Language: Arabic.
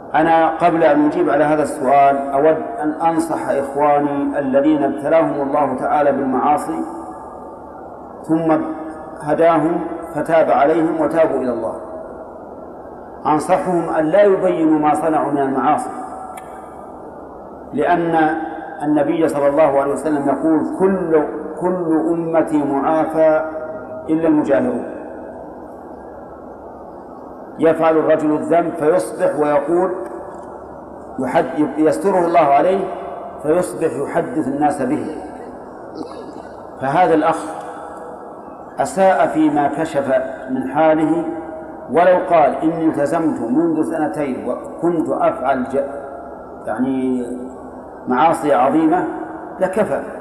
أنا قبل أن أجيب على هذا السؤال أود أن أنصح إخواني الذين ابتلاهم الله تعالى بالمعاصي ثم هداهم فتاب عليهم وتابوا إلى الله. أنصحهم أن لا يبينوا ما صنعوا من المعاصي، لأن النبي صلى الله عليه وسلم يقول كل أمتي معافى إلا المجاهرون. يفعل الرجل الذنب فيصبح ويقول يستره الله عليه فيصبح يحدث الناس به. فهذا الأخ أساء فيما كشف من حاله، ولو قال إني التزمت منذ 2 وكنت أفعل يعني معاصي عظيمة لكفى.